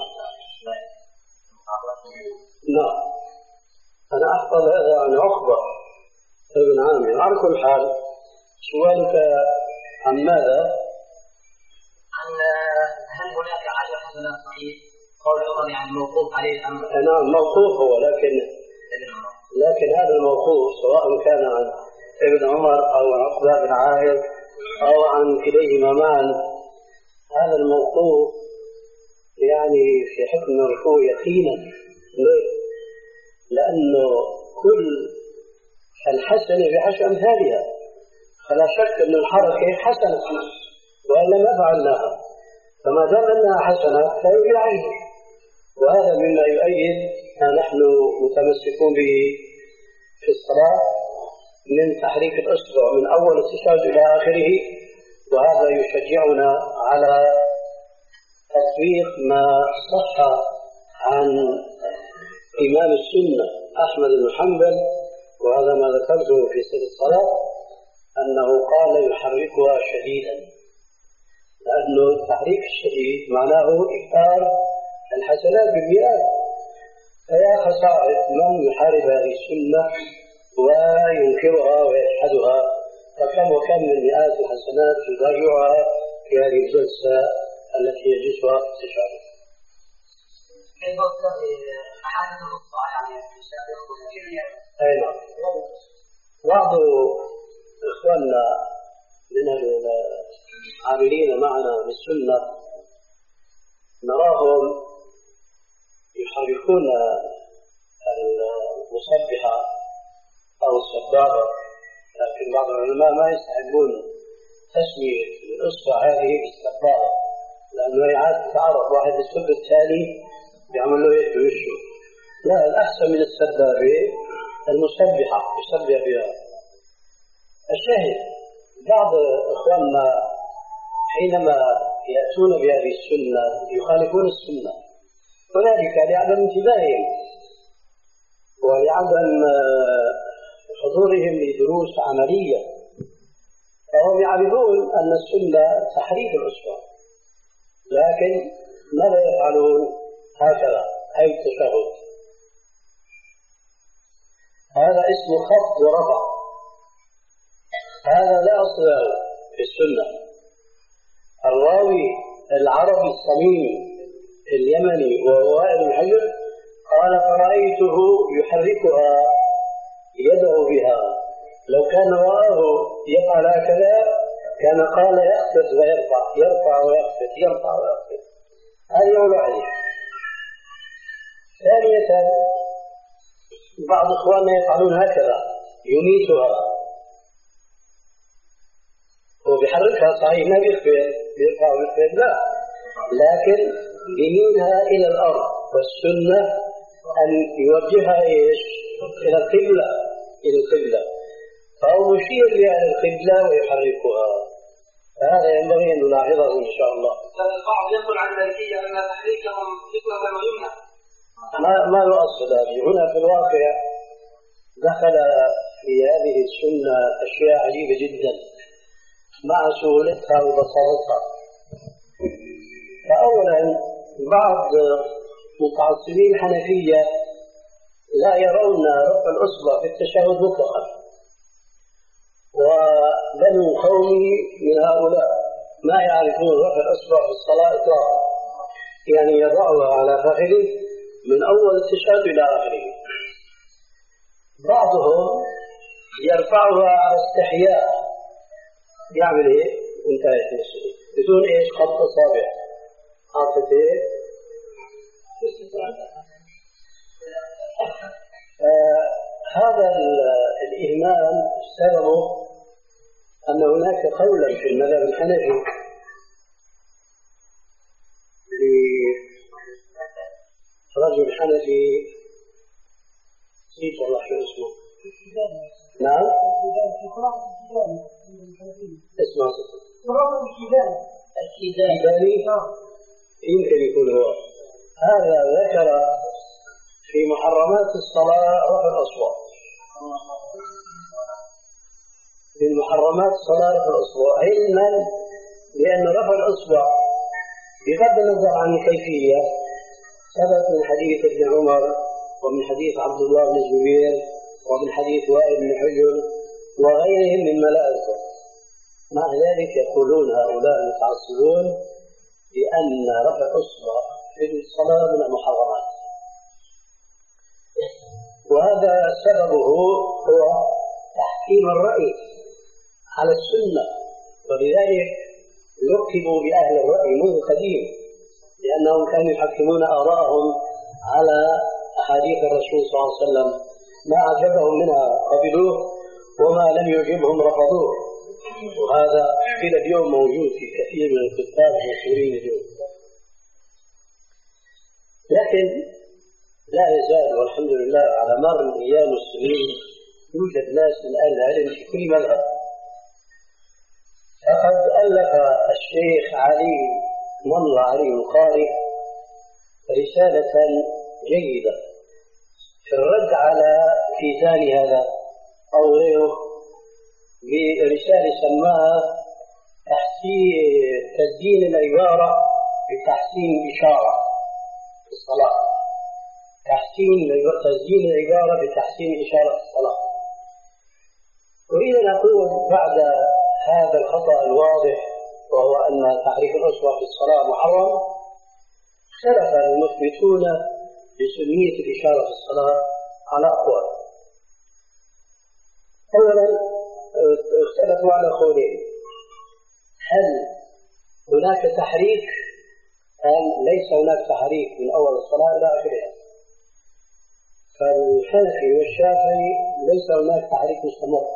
نعم أنا أحفظ هذا عن عقبة ابن عامر. على كل حال سؤالك عن ماذا؟ عن هل هناك عشر حسنات صحيح؟ قول عمر يعني موقوف عليه الأمر. نعم موقوف هو، لكن لكن هذا الموقوف سواء كان عن ابن عمر أو عقبة بن عامر أو عن كليهما معا، هذا الموقوف يعني في حكم الركوع يقينا. ليه؟ لأنه كل الحسنة بعشر أمثالها، فلا شك أن الحركة حسنة وإلا ما فعلناها، فما دام أنها حسنة فهي عشر. وهذا مما يؤيد ما نحن متمسكون به في الصلاة من تحريك الأصبع من أول التشهد إلى آخره، وهذا يشجعنا على تطبيق ما صح عن إمام السنة أحمد بن حنبل، وهذا ما ذكرته في سر الصلاة أنه قال يحركها شديدا، لأنه التحريك الشديد معناه إكثار الحسنات بالمئات. فيا خسارة من يحارب هذه السنة وينكرها ويجحدها فكم وكم من مئات الحسنات يضيعها في هذه الجلسة التي يجلسها في التشهد. كيف تصل أحاديث الرضا يعني أي نعم. بعض إخواننا من العاملين معنا بالسنة نراهم يحركون المسبحة أو السبابة، لكن بعض العلماء ما يستحبون تسمية الإصبع هذه بالسبابة، لأنه يعاد تعرف واحد يسب الثاني يعمل له يد وشه. لا، الأحسن من السبابة المسبحة يسبح بها. الشاهد بعض إخواننا حينما يأتون بهذه السنة يخالفون السنة، وذلك لعدم انتباههم ولعدم حضورهم لدروس عملية، فهم يعرفون أن السنة تحريك الأسوة، لكن ماذا يفعلون؟ هكذا أي التشهد. هذا اسمه خفض ورفع، هذا لا أصل له في السنة. الراوي العربي الصميم اليمني وهو وائل بن حجر قال فرأيته يحركها يدعو بها، لو كان رآه يفعل هكذا كان قال يخفض ويرفع يرفع ويخفض يرفع ويخفض. هذه أول واحدة. ثانية بعض إخواننا يفعلون هكذا يميتها، هو بيحركها صحيح ما بيخفض بيرفع ويخفض لا، لكن يميلها إلى الأرض، والسنة أن يوجهها إيش؟ إلى القبلة إلى القبلة، فهو مشير لأهل القبلة ويحركها. فهذا ينبغي أن نلاحظه إن شاء الله. البعض يقول عن المالكية أن تحريكهم يسرى ويمنى. ما ما يؤصل هذه. هنا في الواقع دخل في هذه السنة أشياء عجيبة جدا مع سهولتها وبساطتها. فأولا بعض متعصبين الحنفية لا يرون رفع الأصبع في التشهد مطلقا، وبنو قومي من هؤلاء ما يعرفون رفع الأصبع في الصلاة إطلاقا، يعني يضعها على فخذه من أول التشهد إلى آخره. بعضهم يرفعها على استحياء، يعمل إيه؟ انتهت نفسه بدون إيش؟ خط أصابع حاطط إيه؟ آه هذا الإهمال سببه أن هناك قولا في المذهب الحنفي لرجل حنفي نسيت والله شو اسمه. نعم اسمه الكيداني يمكن يكون هو. هذا ذكر في محرمات الصلاة رفع الأصوات، في محرمات الصلاة رفع الأصوات، علما لأن رفع الأصبع بغض النظر عن الكيفية ثبت من حديث ابن عمر ومن حديث عبد الله بن الزبير ومن حديث وائل بن حجر وغيرهم من ملائكة. مع ذلك يقولون هؤلاء المتعصبون بأن رفع الأصبع في الصلاة من المحرمات، وهذا سببه هو تحكيم الرأي على السنة، ولذلك لقبوا بأهل الرأي منذ قديم، لأنهم كانوا يحكمون آراءهم على أحاديث الرسول صلى الله عليه وسلم، ما عجبهم منها قبلوه وما لم يعجبهم رفضوه. وهذا إلى اليوم موجود في كثير من الكتاب المشهورين اليوم. لكن لا يزال والحمد لله على مر الأيام والسنين يوجد ناس من أهل العلم في كل مذهب. فقد ألف الشيخ علي ملا علي القاري رسالة جيدة في الرد على كيسان هذا أو غيره، برسالة سماها تحسين تزيين العبارة بتحسين الإشارة في الصلاة، تحسين تزيين العبارة بتحسين إشارة الصلاة. أريد أن أقول بعد هذا الخطأ الواضح وهو أن تحريك الأصبع في الصلاة محرم، اختلف المثبتون بسنية الإشارة في الصلاة على أقوال. أولا اختلفوا على قولين: هل هناك تحريك أم ليس هناك تحريك من أول الصلاة إلى آخرها؟ فالحنفي والشافعي ليس هناك تحريك مستمر،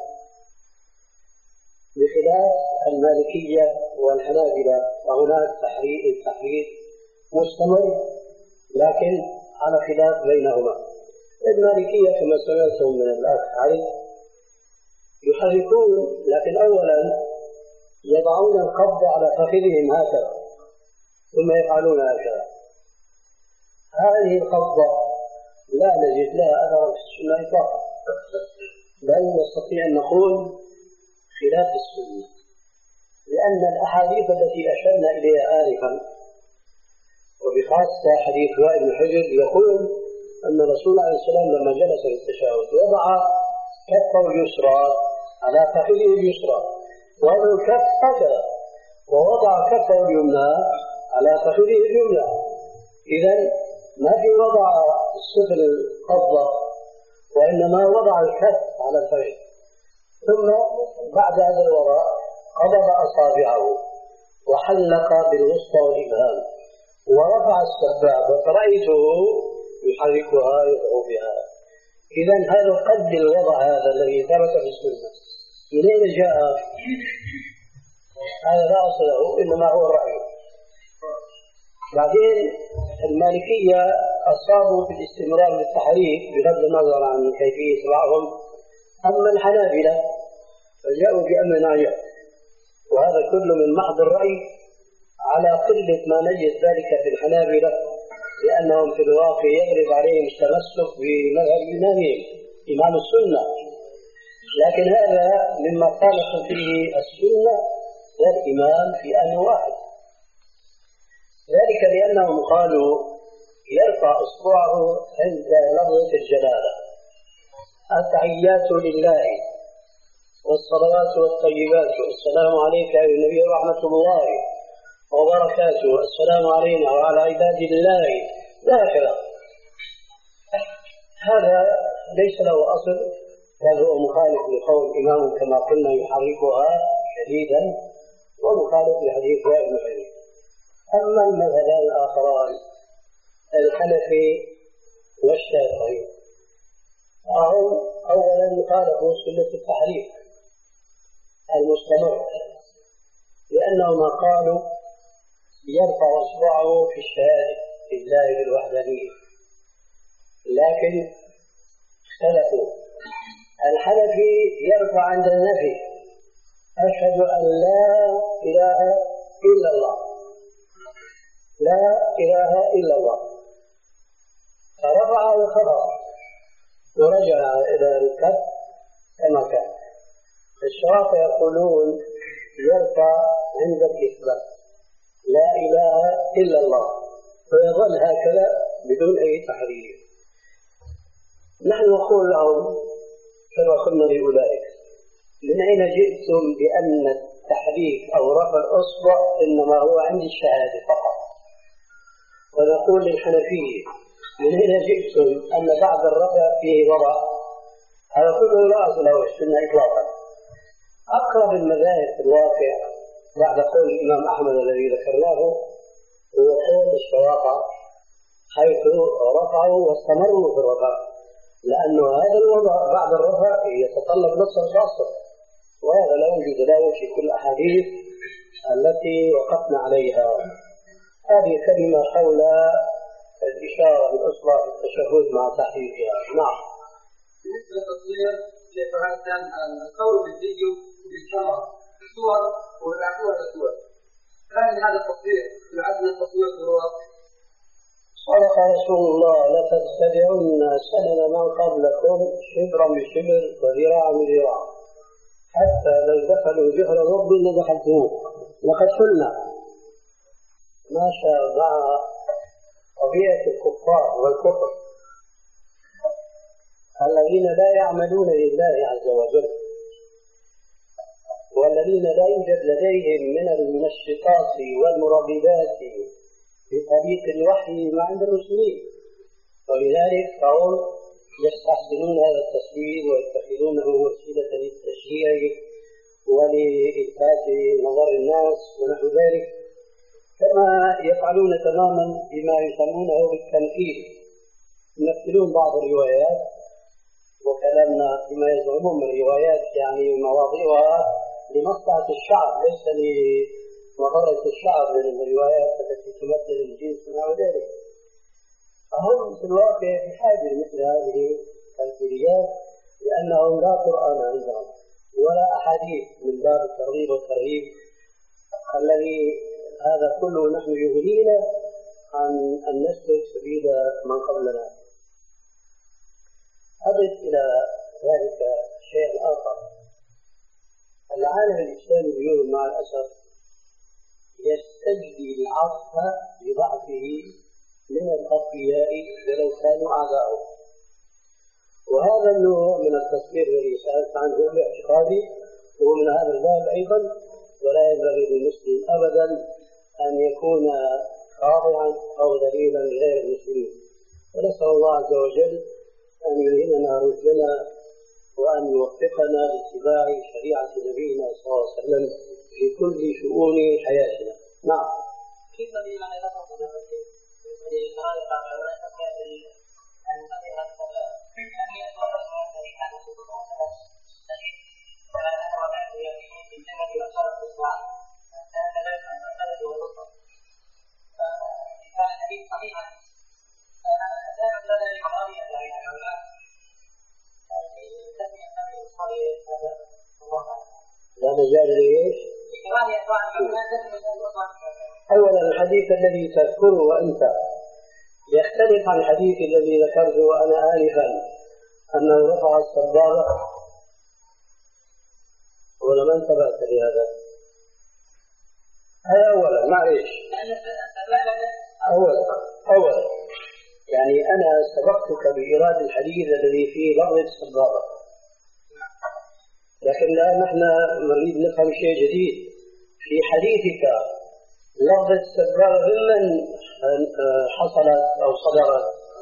بخلاف المالكية والحنابلة وهناك تحريك تحريك مستمر لكن على خلاف بينهما. المالكية كما سمعتم من الأخ علي يحركون، لكن أولا يضعون القبض على فخذهم هكذا ثم يفعلون هكذا. هذه القبضة لا نجد لها أثر في السنة إطلاقا، بل نستطيع أن نقول خلاف السنة، لأن الأحاديث التي أشرنا إليها آنفا وبخاصة حديث وائل بن حجر يقول أن رسول الله عليه السلام لما جلس للتشهد وضع كفه اليسرى على فخذه اليسرى وهذا الكف هكذا، ووضع كفه اليمنى على فخذه اليمنى. إذن ما في وضع السفل القبضة، وإنما وضع الكف على الفخذ، ثم بعد هذا الوضع قبض أصابعه وحلق بالوسطى والإبهام ورفع السبابة فرأيته يحركها يدعو بها. إذن هذا قد الوضع هذا الذي ثبت في السنة من أين جاء؟ هذا لا أصل له، إنما هو الرأي. بعدين المالكية أصابوا في الاستمرار بالتحريك بغض النظر عن كيفية بعضهم، أما الحنابلة فجاءوا بأمر عجب، وهذا كله من محض الرأي على قلة ما نجد ذلك في الحنابلة، لأنهم في الواقع يغلب عليهم التمسك بمذهب إمامهم إمام السنة، لكن هذا مما خالف فيه السنة والإمام في أن واحد، ذلك لأنهم قالوا يرفع أصبعه عند لفظة الجلالة: التحيات لله والصلوات والطيبات والسلام عليك يا النبي ورحمة الله وبركاته، السلام علينا وعلى عباد الله داخلا. هذا ليس له أصل، بل هو مخالف لقول إمام كما قلنا يحركها شديدا، ومخالف لحديث وائل بن حجر. أما المذهبان الآخران الحنفي والشافعي فهم أولا يخالفوا سنة التحريك المستمر، لأنهم قالوا يرفع إصبعه في الشهادة لله بالوحدانية، لكن اختلفوا. الحنفي يرفع عند النفي: أشهد أن لا إله إلا الله، لا إله إلا الله، فرفع وخفض ورجع إلى الكف كما كان. الشرافة يقولون يرفع عند الإثبات: لا إله إلا الله، ويظل هكذا بدون أي تحرير. نحن نقول لهم كما قلنا لأولئك: من أين جئتم بأن التحريك أو رفع الأصبع إنما هو عند الشهادة فقط؟ ونقول للحنفية: من أين جئتم أن بعد الرفع فيه وضع؟ هذا كله لا أصل له السنة إطلاقا. أقرب المذاهب في الواقع بعد قول الإمام أحمد الذي ذكرناه هو قول الشوافع، حيث رفعوا واستمروا في الرفع، لأنه هذا الوضع بعد الرفع يتطلب نصا خاصا، وهذا لا وجود له في كل الأحاديث التي وقفنا عليها. هذه كلمة حول الإشارة بالأصبع في التشهد مع تحريكها. نعم. بالنسبة للتصوير كيف كان الصور بالفيديو بالكاميرا الصور والأعطوها الصور، هل هذا التصوير يعد من التصوير هو؟ صدق رسول الله: لتتبعن سنن من قبلكم شبرا بشبر وذراعا بذراع حتى لو دخلوا جهر رب لدخلتموه. لقد قلنا ما شاء مع طبيعة الكفار والكفر الذين لا يعملون لله عز وجل، والذين لا يوجد لديهم من المنشطات والمرغبات في طريق الوحي ما عند المسلمين، ولذلك فهم يستحسنون هذا التصوير ويتخذونه وسيلة للتشجيع ولإلفات نظر الناس ونحو ذلك، كما يفعلون تماما بما يسمونه بالتمثيل. يمثلون بعض الروايات، وكلامنا بما يزعمون من الروايات يعني مواضيعها لمصلحة الشعب ليس لمضرة الشعب من الروايات التي تمثل الجنس ونحو ذلك. فهم في الواقع بحاجة مثل هذه التمثيليات، لأنهم لا قرآن عندهم ولا أحاديث من باب الترغيب والترهيب الذي هذا كله نحن يغنينا عن أن نسلك سبيل من قبلنا. أضف إلى ذلك شيء آخر. العالم الإسلامي اليوم مع الأسف يستجدي العطف لضعفه من الأقوياء ولو كانوا أعداءه، وهذا النوع من التصوير الذي سألت عنه باعتقادي هو من هذا الباب أيضا، ولا ينبغي للمسلم أبدا أن يكون خاضعا أو دليلا لغير المسلمين. ونسأل الله عز وجل أن يلهمنا رشدنا وأن يوفقنا لاتباع شريعة نبينا صلى الله عليه وسلم في كل شؤون حياتنا. نعم. كيف بما نتفق في الشرائع العلماء أن تبقى أن يكون الذي كان سبب الذي ولا نهر بعد يقين في الجنة وشرف الإسلام كان ذلك عن البلد والبصر. فكان الحديث صحيحا لا مجال لقضايا العلماء لا مجال لإيش؟ أولا الحديث الذي تذكره أنت يختلف عن الحديث الذي ذكرته أنا آنفا أنه رفع السبابة، ولا ما انتبهت لهذا؟ هذا أولا معليش. أولا أولا يعني أنا سبقتك بإيراد الحديث الذي فيه لفظ السبابة، لكن الآن نحن نريد نفهم شيء جديد في حديثك. لفظ السبابة ممن حصلت أو صدرت؟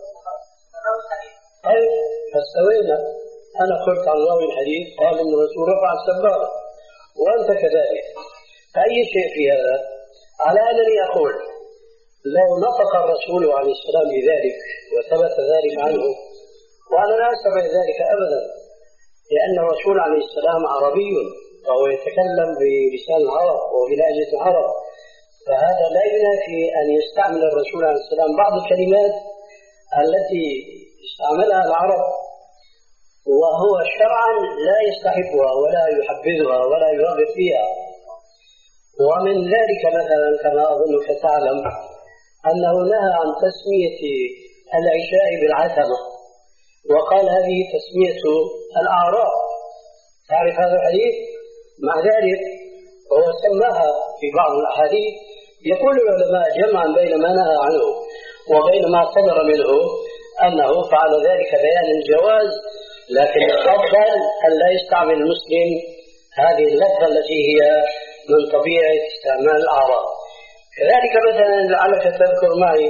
طيب فاستوينا. أنا قلت عن راوي الحديث قال إن الرسول رفع السبابة وأنت كذلك، فأي شيء في هذا؟ على أنني أقول لو نطق الرسول عليه السلام بذلك وثبت ذلك عنه، وأنا لا أستبع ذلك أبدا، لأن الرسول عليه السلام عربي وهو يتكلم بلسان العرب وبلهجة العرب، فهذا لا ينافي أن يستعمل الرسول عليه السلام بعض الكلمات التي استعملها العرب وهو شرعا لا يستحبها ولا يحبذها ولا يرغب فيها. ومن ذلك مثلا كما أظنك تعلم أنه نهى عن تسمية العشاء بالعتمة وقال هذه تسمية الأعراب. تعرف هذا الحديث؟ مع ذلك هو سماها في بعض الأحاديث. يقول العلماء جمعا بين ما نهى عنه وبين ما صدر منه أنه فعل ذلك بيان الجواز، لكن الأفضل أن لا يستعمل المسلم هذه اللفظة التي هي من طبيعة استعمال الأعراب. كذلك مثلا لعلك تذكر معي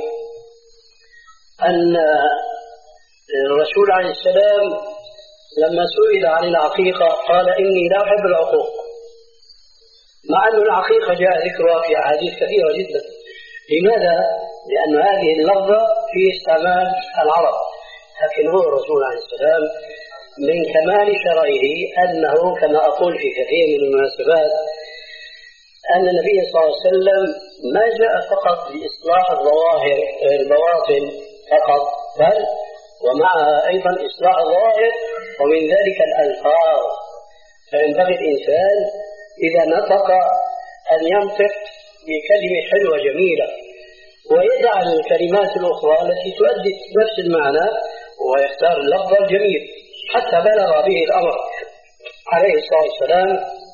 أن الرسول عليه السلام لما سئل عن العقيقة قال إني لا أحب العقوق، مع أن العقيقة جاء ذكرها في أحاديث كثيرة جدا. لماذا؟ لأن هذه اللفظة في استعمال العرب، لكن هو الرسول عليه السلام من كمال شرعه أنه كما أقول في كثير من المناسبات أن النبي صلى الله عليه وسلم ما جاء فقط لإصلاح الظواهر البواطن فقط، بل ومعها أيضا إصلاح الظواهر ومن ذلك الألفاظ. فينبغي الإنسان إذا نطق أن ينطق بكلمة حلوة جميلة ويدع الكلمات الأخرى التي تؤدي نفس المعنى ويختار اللفظ الجميل حتى بلغ به الأمر عليه الصلاة والسلام.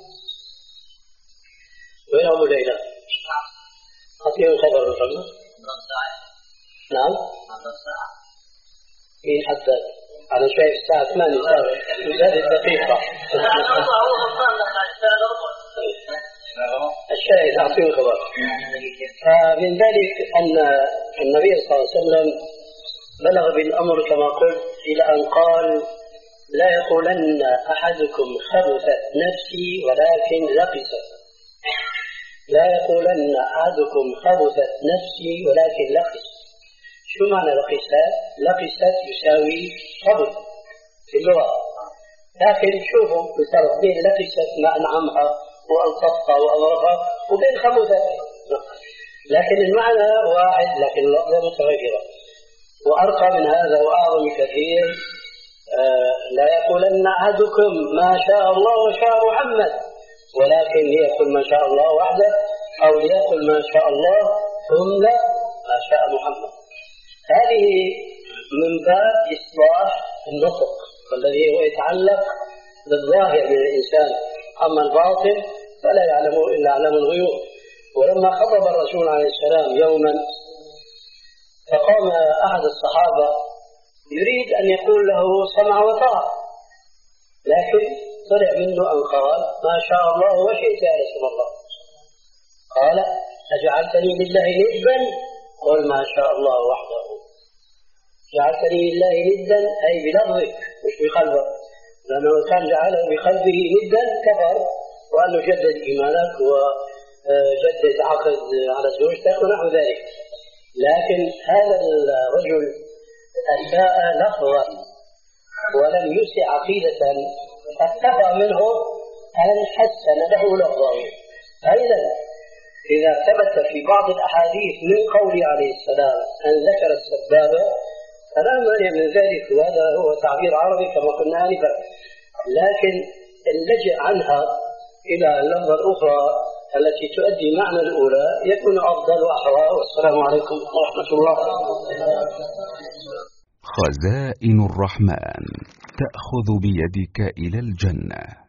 وين أبو ليلى؟ أعطيه خبر محمد. نعم. مين حتى أنا شايف الساعة ثمانية هذه الدقيقة. الشاهد أعطيه خبر. فمن ذلك أن النبي صلى الله عليه وسلم بلغ بالأمر كما قلت إلى أن قال لا يقولن أحدكم خبثت نفسي ولكن لقست. لا يقولن أحدكم خبثت نفسي ولكن لقست. شو معنى لقست؟ لقست يساوي خبث في اللغة، لكن شوفوا بصرف بين لقست ما أنعمها وألطفها وأمرها وبين خبثت، لكن المعنى واحد لكن اللفظة متغيرة. وأرقى من هذا وأعظم كثير، آه لا يقولن أحدكم ما شاء الله وشاء محمد ولكن ليقل ما شاء الله وحده، أو ليقل ما شاء الله ثم ما شاء محمد. هذه من باب إصلاح النطق والذي هو يتعلق بالظاهر من الإنسان، أما الباطن فلا يعلمه إلا علم الغيوب. ولما خطب الرسول عليه السلام يوما فقام أحد الصحابة يريد أن يقول له سمع وطاعة، لكن طلع منه أن قال ما شاء الله وشئت يا رسول الله. قال أجعلتني لله ندا؟ قل ما شاء الله وحده. جعلتني لله ندا أي بلفظك مش بقلبك، لأنه كان جعله بقلبه ندا كفر، وأنه جدد إيمانك وجدد عقد على زوجتك ونحو ذلك. لكن هذا الرجل أساء لفظا ولم يسع عقيدة، فاكتفى منه أن حسن له لفظه. أيضا إذا ثبت في بعض الأحاديث من قوله عليه السلام أن ذكر السبابة فلا مانع من ذلك، وهذا هو تعبير عربي كما قلنا آنفا، لكن اللجأ عنها إلى اللفظة الأخرى التي تؤدي معنى الأولى يكون أفضل وأحرى. والسلام عليكم ورحمة الله. خزائن الرحمن تأخذ بيدك إلى الجنة.